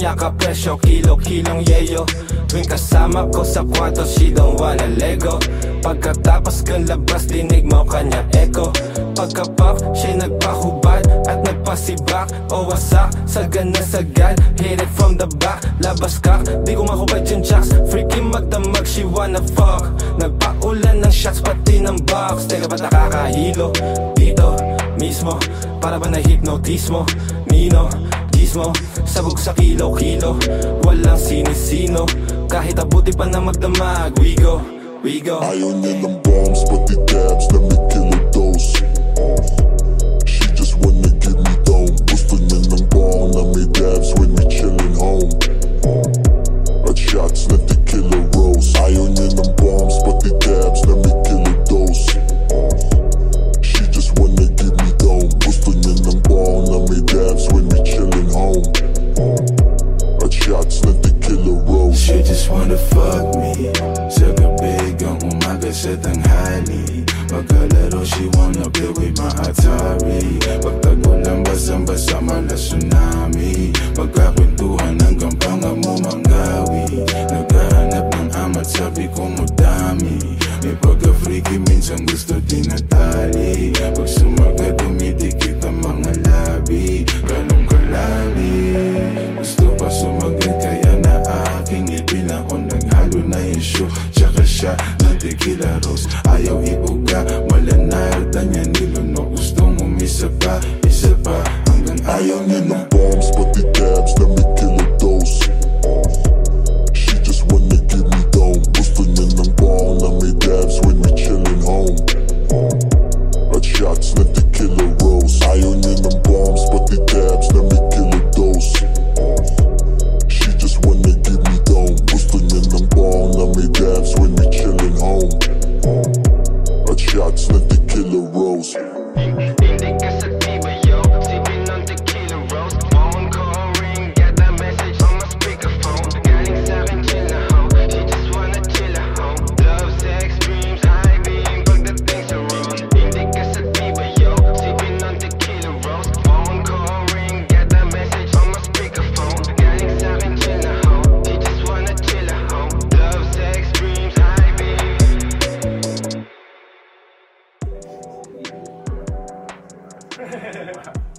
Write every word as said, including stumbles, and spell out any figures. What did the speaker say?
kanya kapresyo, kilo-kilong yeyo. Tuwing kasama ko sa kwarto, she don't wanna lego. Pagkatapos kang labas, dinig mo kanya echo. Pagka-pop, siya'y nagpahubad at nagpasibak. O wasak, sagad na sagad, hit it from the back. Labas kak, di ko makubad yung jacks. Freaky magdamag, she wanna fuck. Nagpaulan ng shots, pati ng box. Teka ba't nakakahilo? Dito, mismo, para ba na-hypnotismo? Nino, gismo, sabog sa kilo-kilo. Walang sinisino, kahit abuti pa na magdamag. We go, we go. Ayaw niya ng bombs, pati dabs, let me kill a dose. She just wanna give me dome. Gusto niya ng bong na may dabs when we chillin' home. At shots, let the killer rose. Ayaw niya ng bombs, pati dabs, let me kill a dose. She just wanna give me dome. Gusto niya ng bong na may dabs when we chillin' home. At shots, let the killer rose. She just wanna fuck me sa gabi hanggang umaga sa tanghali. Pagkalaro, she wanna play with my Atari. Pagtago lang basang-basa mala tsunami. Pagkakwentuhan hanggang panga mo manggawi. Naghahanap ng amat, sabi ko mo dami. May pagka-freaky, minsan gusto din natali. Pag sumaga, dumidikit ang mga labi. Ganong kalami, gusto pa sumagat, kaya na aking ipin ako. Naghalo na yung show, tsaka siya ng tequila rose. Ayaw iuga, malanarda niya nilunok. Gustong umisa pa, isa pa, hanggang ayaw niya na. Bombs, pati dabs, let me kill a dose. She just wanna give me dome. Gusto niya ng bong na may dabs when we chillin' home. At shots, let the killer rose. Ayaw niya ng bombs, pati dabs, let me kill a dose. She just wanna give me dome. Gusto niya ng bong na may dabs when we chillin' home. At shots, let the killer rose. Hindi ka sa tiba, yo. Sipping on tequila rose. Phone call ring, got that message on my speakerphone. Galing sa'kin, chill na ho. She just wanna chill at home. Love, sex, dreams, high beam, pagdating sa road. Hindi ka sa tiba, yo. Sipping on tequila rose. Phone call ring, got that message on my speakerphone. Galing sa'kin, chill na ho. She just wanna chill at home. Love, sex, dreams, high beam.